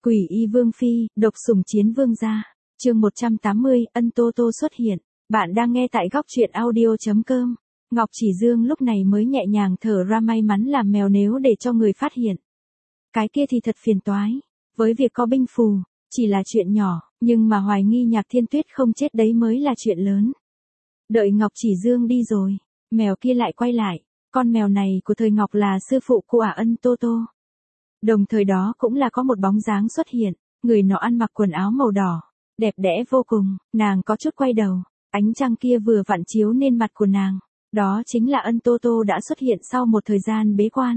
Quỷ y vương phi, độc sủng chiến vương gia. Chương 180, Ân Tô Tô xuất hiện. Bạn đang nghe tại góc truyện audio.com. Ngọc Chỉ Dương lúc này mới nhẹ nhàng thở ra, may mắn làm mèo nếu để cho người phát hiện. Cái kia thì thật phiền toái. Với việc có binh phù, chỉ là chuyện nhỏ, nhưng mà hoài nghi Nhạc Thiên Tuyết không chết đấy mới là chuyện lớn. Đợi Ngọc Chỉ Dương đi rồi, mèo kia lại quay lại. Con mèo này của thời Ngọc là sư phụ của Ân Tô Tô. Đồng thời đó cũng là có một bóng dáng xuất hiện, người nó ăn mặc quần áo màu đỏ, đẹp đẽ vô cùng, nàng có chút quay đầu, ánh trăng kia vừa vặn chiếu lên mặt của nàng, đó chính là Ân Tô Tô đã xuất hiện sau một thời gian bế quan.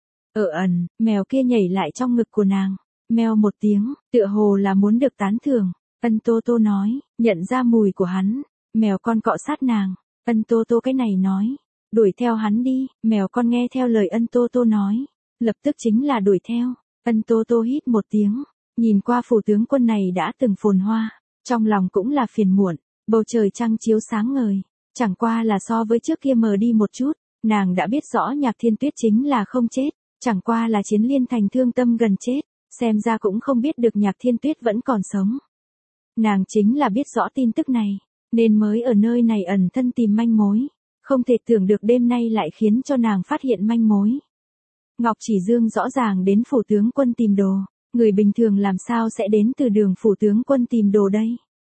Mèo kia nhảy lại trong ngực của nàng, meo một tiếng, tựa hồ là muốn được tán thưởng. Ân Tô Tô nói, nhận ra mùi của hắn, mèo con cọ sát nàng, Ân Tô Tô cái này nói, đuổi theo hắn đi, mèo con nghe theo lời Ân Tô Tô nói. Lập tức chính là đuổi theo. Ân Tô Tô hít một tiếng, nhìn qua phủ tướng quân này đã từng phồn hoa, trong lòng cũng là phiền muộn, bầu trời trăng chiếu sáng ngời, chẳng qua là so với trước kia mờ đi một chút, nàng đã biết rõ Nhạc Thiên Tuyết chính là không chết, chẳng qua là Chiến Liên Thành thương tâm gần chết, xem ra cũng không biết được Nhạc Thiên Tuyết vẫn còn sống. Nàng chính là biết rõ tin tức này, nên mới ở nơi này ẩn thân tìm manh mối, không thể tưởng được đêm nay lại khiến cho nàng phát hiện manh mối. Ngọc Chỉ Dương rõ ràng đến phủ tướng quân tìm đồ, người bình thường làm sao sẽ đến từ đường phủ tướng quân tìm đồ đây?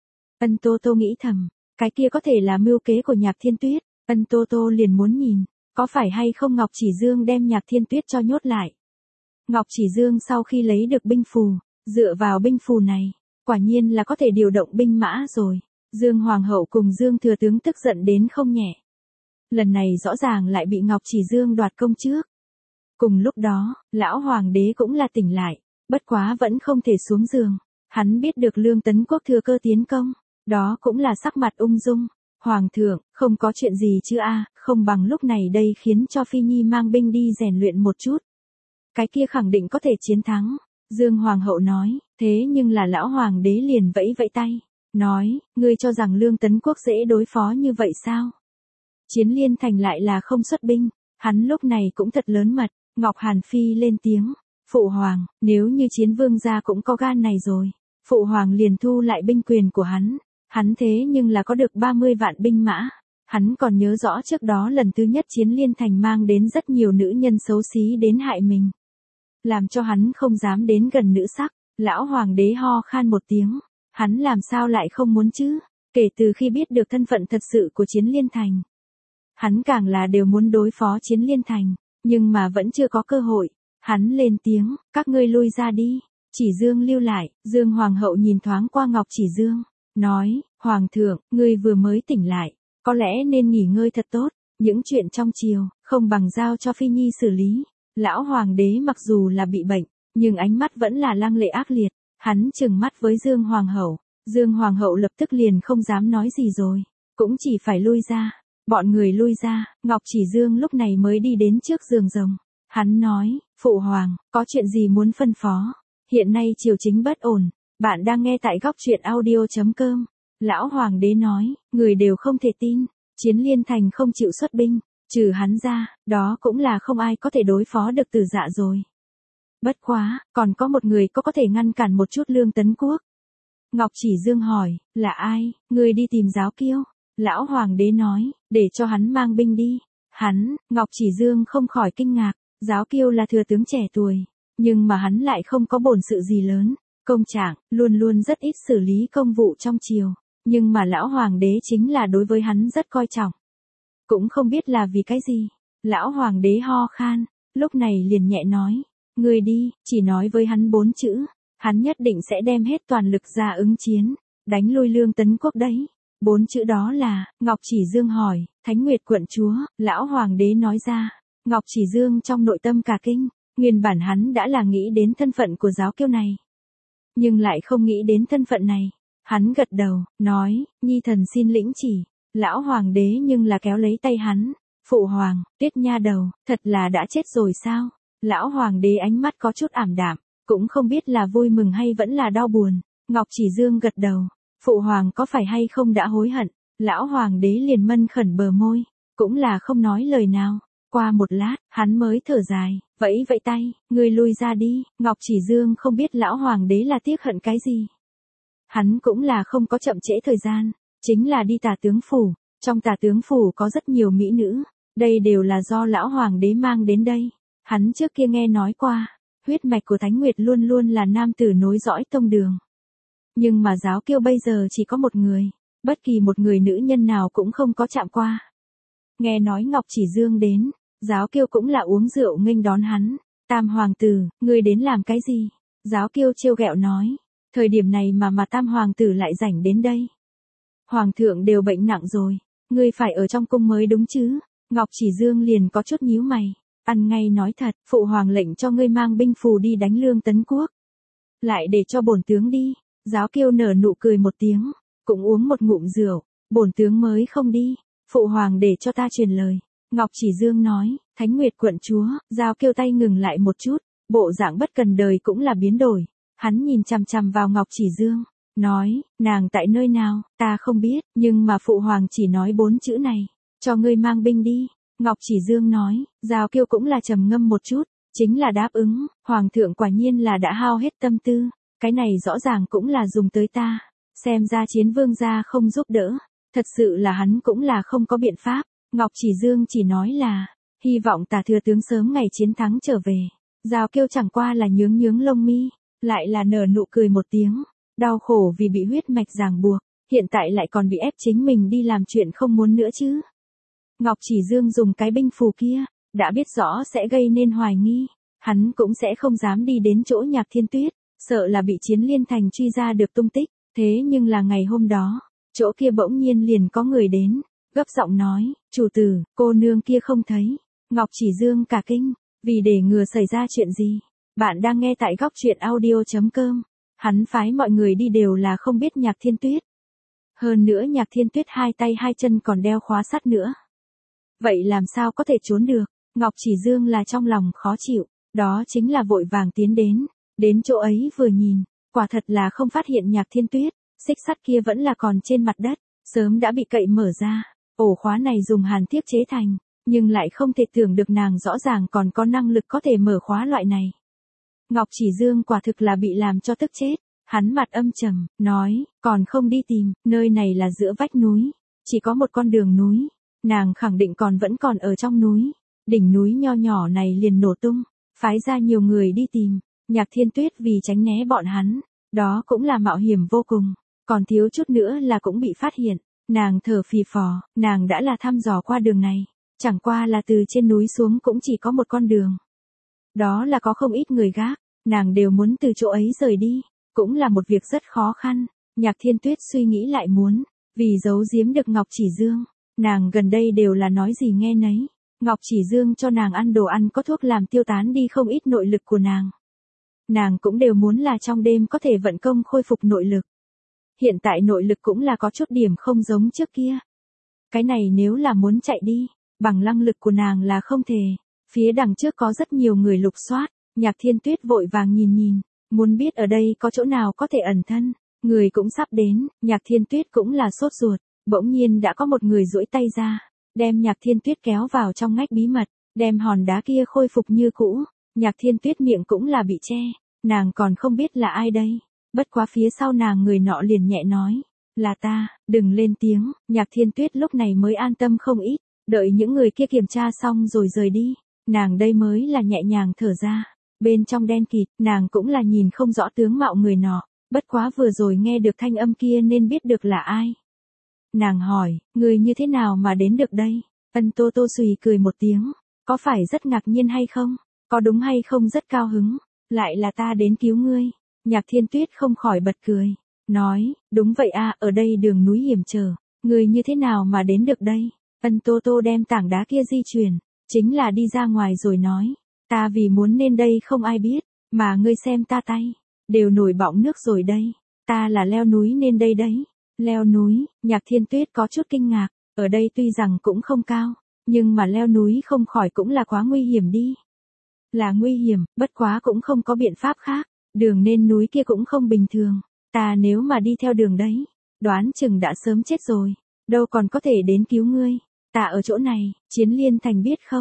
Ân Tô Tô nghĩ thầm, cái kia có thể là mưu kế của Nhạc Thiên Tuyết, Ân Tô Tô liền muốn nhìn, có phải hay không Ngọc Chỉ Dương đem Nhạc Thiên Tuyết cho nhốt lại. Ngọc Chỉ Dương sau khi lấy được binh phù, dựa vào binh phù này, quả nhiên là có thể điều động binh mã rồi. Dương Hoàng hậu cùng Dương Thừa tướng tức giận đến không nhẹ. Lần này rõ ràng lại bị Ngọc Chỉ Dương đoạt công trước. Cùng lúc đó, lão hoàng đế cũng là tỉnh lại, bất quá vẫn không thể xuống giường. Hắn biết được Lương Tấn Quốc thừa cơ tiến công, đó cũng là sắc mặt ung dung. Hoàng thượng, không có chuyện gì chứ không bằng lúc này đây khiến cho Phi Nhi mang binh đi rèn luyện một chút. Cái kia khẳng định có thể chiến thắng. Dương Hoàng hậu nói, thế nhưng là lão hoàng đế liền vẫy vẫy tay, nói, ngươi cho rằng Lương Tấn Quốc dễ đối phó như vậy sao? Chiến Liên Thành lại là không xuất binh, hắn lúc này cũng thật lớn mật. Ngọc Hàn Phi lên tiếng, Phụ Hoàng, nếu như Chiến Vương gia cũng có gan này rồi, Phụ Hoàng liền thu lại binh quyền của hắn thế nhưng là có được 30 vạn binh mã, hắn còn nhớ rõ trước đó lần thứ nhất Chiến Liên Thành mang đến rất nhiều nữ nhân xấu xí đến hại mình, làm cho hắn không dám đến gần nữ sắc. Lão Hoàng đế ho khan một tiếng, hắn làm sao lại không muốn chứ, kể từ khi biết được thân phận thật sự của Chiến Liên Thành, hắn càng là đều muốn đối phó Chiến Liên Thành. Nhưng mà vẫn chưa có cơ hội, hắn lên tiếng, các ngươi lui ra đi, Chỉ Dương lưu lại. Dương Hoàng hậu nhìn thoáng qua Ngọc Chỉ Dương, nói, Hoàng thượng, ngươi vừa mới tỉnh lại, có lẽ nên nghỉ ngơi thật tốt, những chuyện trong triều, không bằng giao cho Phi Nhi xử lý. Lão Hoàng đế mặc dù là bị bệnh, nhưng ánh mắt vẫn là lăng lệ ác liệt, hắn trừng mắt với Dương Hoàng hậu. Dương Hoàng hậu lập tức liền không dám nói gì rồi, cũng chỉ phải lui ra. Bọn người lui ra, Ngọc Chỉ Dương lúc này mới đi đến trước giường rồng. Hắn nói, Phụ Hoàng, có chuyện gì muốn phân phó? Hiện nay triều chính bất ổn, bạn đang nghe tại góc truyện audio.com. Lão Hoàng đế nói, người đều không thể tin, Chiến Liên Thành không chịu xuất binh, trừ hắn ra, đó cũng là không ai có thể đối phó được Từ Dạ rồi. Bất quá, còn có một người có thể ngăn cản một chút Lương Tấn Quốc. Ngọc Chỉ Dương hỏi, là ai? Người đi tìm Giáo Kiêu. Lão Hoàng đế nói, để cho hắn mang binh đi. Ngọc Chỉ Dương không khỏi kinh ngạc, Giáo Kiêu là thừa tướng trẻ tuổi, nhưng mà hắn lại không có bổn sự gì lớn, công trạng, luôn luôn rất ít xử lý công vụ trong triều, nhưng mà lão Hoàng đế chính là đối với hắn rất coi trọng. Cũng không biết là vì cái gì, lão Hoàng đế ho khan, lúc này liền nhẹ nói, ngươi đi, chỉ nói với hắn 4 chữ, hắn nhất định sẽ đem hết toàn lực ra ứng chiến, đánh lui Lương Tấn Quốc đấy. 4 chữ đó là, Ngọc Chỉ Dương hỏi, Thánh Nguyệt quận chúa, lão Hoàng đế nói ra. Ngọc Chỉ Dương trong nội tâm cả kinh, nguyên bản hắn đã là nghĩ đến thân phận của Giáo Kiêu này, nhưng lại không nghĩ đến thân phận này. Hắn gật đầu, nói, Nhi thần xin lĩnh chỉ. Lão Hoàng đế nhưng là kéo lấy tay hắn, Phụ Hoàng, Tuyết nha đầu, thật là đã chết rồi sao? Lão Hoàng đế ánh mắt có chút ảm đạm, cũng không biết là vui mừng hay vẫn là đau buồn. Ngọc Chỉ Dương gật đầu, Phụ Hoàng có phải hay không đã hối hận? Lão Hoàng đế liền mân khẩn bờ môi, cũng là không nói lời nào. Qua một lát, hắn mới thở dài, vẫy vẫy tay, ngươi lui ra đi. Ngọc Chỉ Dương không biết lão hoàng đế là tiếc hận cái gì. Hắn cũng là không có chậm trễ thời gian, chính là đi Tả tướng phủ. Trong Tả tướng phủ có rất nhiều mỹ nữ, đây đều là do lão hoàng đế mang đến đây. Hắn trước kia nghe nói qua, huyết mạch của Thánh Nguyệt luôn luôn là nam tử nối dõi tông đường. Nhưng mà Giáo Kiêu bây giờ chỉ có một người, bất kỳ một người nữ nhân nào cũng không có chạm qua. Nghe nói Ngọc Chỉ Dương đến, Giáo Kiêu cũng là uống rượu nghênh đón hắn. Tam hoàng tử, ngươi đến làm cái gì? Giáo Kiêu trêu ghẹo nói, thời điểm này mà Tam hoàng tử lại rảnh đến đây. Hoàng thượng đều bệnh nặng rồi, ngươi phải ở trong cung mới đúng chứ? Ngọc Chỉ Dương liền có chút nhíu mày, ăn ngay nói thật, phụ hoàng lệnh cho ngươi mang binh phù đi đánh Lương Tấn Quốc. Lại để cho bổn tướng đi. Giáo Kiêu nở nụ cười một tiếng, cũng uống một ngụm rượu, bổn tướng mới không đi, phụ hoàng để cho ta truyền lời. Ngọc Chỉ Dương nói, Thánh Nguyệt quận chúa. Giáo Kiêu tay ngừng lại một chút, bộ dạng bất cần đời cũng là biến đổi. Hắn nhìn chằm chằm vào Ngọc Chỉ Dương, nói, nàng tại nơi nào, ta không biết, nhưng mà phụ hoàng chỉ nói 4 chữ này, cho ngươi mang binh đi. Ngọc Chỉ Dương nói, Giáo Kiêu cũng là trầm ngâm một chút, chính là đáp ứng, hoàng thượng quả nhiên là đã hao hết tâm tư, cái này rõ ràng cũng là dùng tới ta, xem ra Chiến Vương gia không giúp đỡ, thật sự là hắn cũng là không có biện pháp. Ngọc Chỉ Dương chỉ nói là, hy vọng Tả thừa tướng sớm ngày chiến thắng trở về. Giáo Kiêu chẳng qua là nhướng nhướng lông mi, lại là nở nụ cười một tiếng, đau khổ vì bị huyết mạch ràng buộc, hiện tại lại còn bị ép chính mình đi làm chuyện không muốn nữa chứ. Ngọc Chỉ Dương dùng cái binh phù kia, đã biết rõ sẽ gây nên hoài nghi, hắn cũng sẽ không dám đi đến chỗ Nhạc Thiên Tuyết, sợ là bị Chiến Liên Thành truy ra được tung tích. Thế nhưng là ngày hôm đó, chỗ kia bỗng nhiên liền có người đến, gấp giọng nói, chủ tử, cô nương kia không thấy. Ngọc Chỉ Dương cả kinh, vì để ngừa xảy ra chuyện gì. Bạn đang nghe tại góc truyện audio.com. Hắn phái mọi người đi đều là không biết Nhạc Thiên Tuyết. Hơn nữa Nhạc Thiên Tuyết 2 tay 2 chân còn đeo khóa sắt nữa. Vậy làm sao có thể trốn được? Ngọc Chỉ Dương là trong lòng khó chịu, đó chính là vội vàng tiến đến chỗ ấy vừa nhìn, quả thật là không phát hiện Nhạc Thiên Tuyết, xích sắt kia vẫn là còn trên mặt đất, sớm đã bị cậy mở ra, ổ khóa này dùng hàn thiết chế thành, nhưng lại không thể tưởng được nàng rõ ràng còn có năng lực có thể mở khóa loại này. Ngọc Chỉ Dương quả thực là bị làm cho tức chết, hắn mặt âm trầm, nói, còn không đi tìm, nơi này là giữa vách núi, chỉ có một con đường núi, nàng khẳng định vẫn còn ở trong núi, đỉnh núi nho nhỏ này liền nổ tung, phái ra nhiều người đi tìm. Nhạc Thiên Tuyết vì tránh né bọn hắn, đó cũng là mạo hiểm vô cùng, còn thiếu chút nữa là cũng bị phát hiện. Nàng thở phì phò, nàng đã là thăm dò qua đường này, chẳng qua là từ trên núi xuống cũng chỉ có một con đường. Đó là có không ít người gác, nàng đều muốn từ chỗ ấy rời đi, cũng là một việc rất khó khăn. Nhạc Thiên Tuyết suy nghĩ lại muốn, vì giấu giếm được Ngọc Chỉ Dương, nàng gần đây đều là nói gì nghe nấy. Ngọc Chỉ Dương cho nàng ăn đồ ăn có thuốc làm tiêu tán đi không ít nội lực của nàng. Nàng cũng đều muốn là trong đêm có thể vận công khôi phục nội lực. Hiện tại nội lực cũng là có chút điểm không giống trước kia. Cái này nếu là muốn chạy đi, bằng năng lực của nàng là không thể. Phía đằng trước có rất nhiều người lục soát, Nhạc Thiên Tuyết vội vàng nhìn, muốn biết ở đây có chỗ nào có thể ẩn thân. Người cũng sắp đến, Nhạc Thiên Tuyết cũng là sốt ruột, bỗng nhiên đã có một người duỗi tay ra, đem Nhạc Thiên Tuyết kéo vào trong ngách bí mật, đem hòn đá kia khôi phục như cũ. Nhạc Thiên Tuyết miệng cũng là bị che, nàng còn không biết là ai đây. Bất quá phía sau nàng người nọ liền nhẹ nói, là ta, đừng lên tiếng. Nhạc Thiên Tuyết lúc này mới an tâm không ít, đợi những người kia kiểm tra xong rồi rời đi, nàng đây mới là nhẹ nhàng thở ra. Bên trong đen kịt, nàng cũng là nhìn không rõ tướng mạo người nọ, bất quá vừa rồi nghe được thanh âm kia nên biết được là ai. Nàng hỏi, người như thế nào mà đến được đây? Ân Tô Tô xùy cười một tiếng, có phải rất ngạc nhiên hay không? Có đúng hay không rất cao hứng? Lại là ta đến cứu ngươi. Nhạc Thiên Tuyết không khỏi bật cười, nói, đúng vậy à, ở đây đường núi hiểm trở, người như thế nào mà đến được đây? Ân Tô Tô đem tảng đá kia di chuyển, chính là đi ra ngoài rồi nói, ta vì muốn nên đây không ai biết, mà ngươi xem ta tay, đều nổi bọng nước rồi đây, ta là leo núi nên đây đấy. Leo núi, Nhạc Thiên Tuyết có chút kinh ngạc, ở đây tuy rằng cũng không cao, nhưng mà leo núi không khỏi cũng là quá nguy hiểm đi. Là nguy hiểm, bất quá cũng không có biện pháp khác, đường lên núi kia cũng không bình thường, ta nếu mà đi theo đường đấy, đoán chừng đã sớm chết rồi, đâu còn có thể đến cứu ngươi, ta ở chỗ này, Chiến Liên Thành biết không?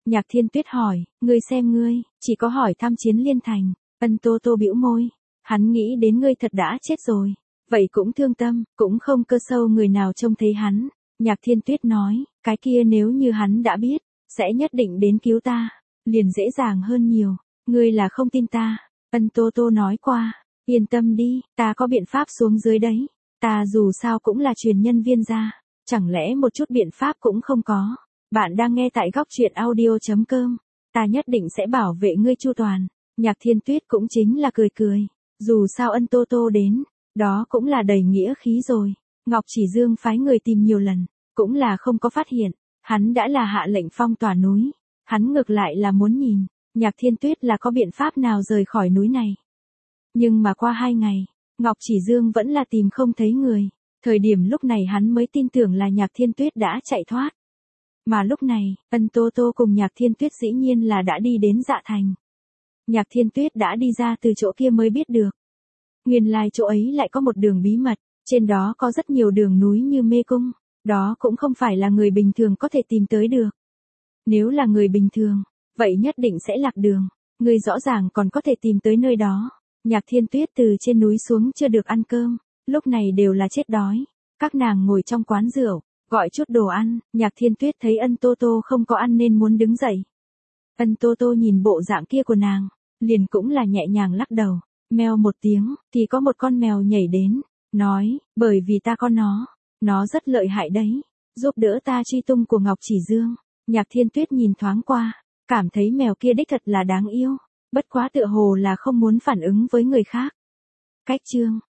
Nhạc Thiên Tuyết hỏi, ngươi xem ngươi, chỉ có hỏi thăm Chiến Liên Thành. Ân Tô Tô bĩu môi. Hắn nghĩ đến ngươi thật đã chết rồi. Vậy cũng thương tâm, cũng không cơ sâu người nào trông thấy hắn. Nhạc Thiên Tuyết nói, cái kia nếu như hắn đã biết, sẽ nhất định đến cứu ta. Liền dễ dàng hơn nhiều. Ngươi là không tin ta. Ân Tô Tô nói qua, yên tâm đi, ta có biện pháp xuống dưới đấy. Ta dù sao cũng là truyền nhân Viên gia. Chẳng lẽ một chút biện pháp cũng không có. Bạn đang nghe tại góc truyện audio.com. Ta nhất định sẽ bảo vệ ngươi chu toàn. Nhạc Thiên Tuyết cũng chính là cười cười. Dù sao Ân Tô Tô đến, đó cũng là đầy nghĩa khí rồi. Ngọc Chỉ Dương phái người tìm nhiều lần, cũng là không có phát hiện. Hắn đã là hạ lệnh phong tỏa núi. Hắn ngược lại là muốn nhìn, Nhạc Thiên Tuyết là có biện pháp nào rời khỏi núi này. Nhưng mà qua 2 ngày, Ngọc Chỉ Dương vẫn là tìm không thấy người. Thời điểm lúc này hắn mới tin tưởng là Nhạc Thiên Tuyết đã chạy thoát. Mà lúc này, Ân Tô Tô cùng Nhạc Thiên Tuyết dĩ nhiên là đã đi đến Dạ Thành. Nhạc Thiên Tuyết đã đi ra từ chỗ kia mới biết được. Nguyên lai chỗ ấy lại có một đường bí mật, trên đó có rất nhiều đường núi như mê cung, đó cũng không phải là người bình thường có thể tìm tới được. Nếu là người bình thường, vậy nhất định sẽ lạc đường, người rõ ràng còn có thể tìm tới nơi đó. Nhạc Thiên Tuyết từ trên núi xuống chưa được ăn cơm, lúc này đều là chết đói. Các nàng ngồi trong quán rượu, gọi chút đồ ăn, Nhạc Thiên Tuyết thấy Ân Tô Tô không có ăn nên muốn đứng dậy. Ân Tô Tô nhìn bộ dạng kia của nàng, liền cũng là nhẹ nhàng lắc đầu, meo một tiếng, thì có một con mèo nhảy đến, nói, bởi vì ta có nó rất lợi hại đấy, giúp đỡ ta truy tung của Ngọc Chỉ Dương. Nhạc Thiên Tuyết nhìn thoáng qua, cảm thấy mèo kia đích thật là đáng yêu, bất quá tựa hồ là không muốn phản ứng với người khác. Cách chương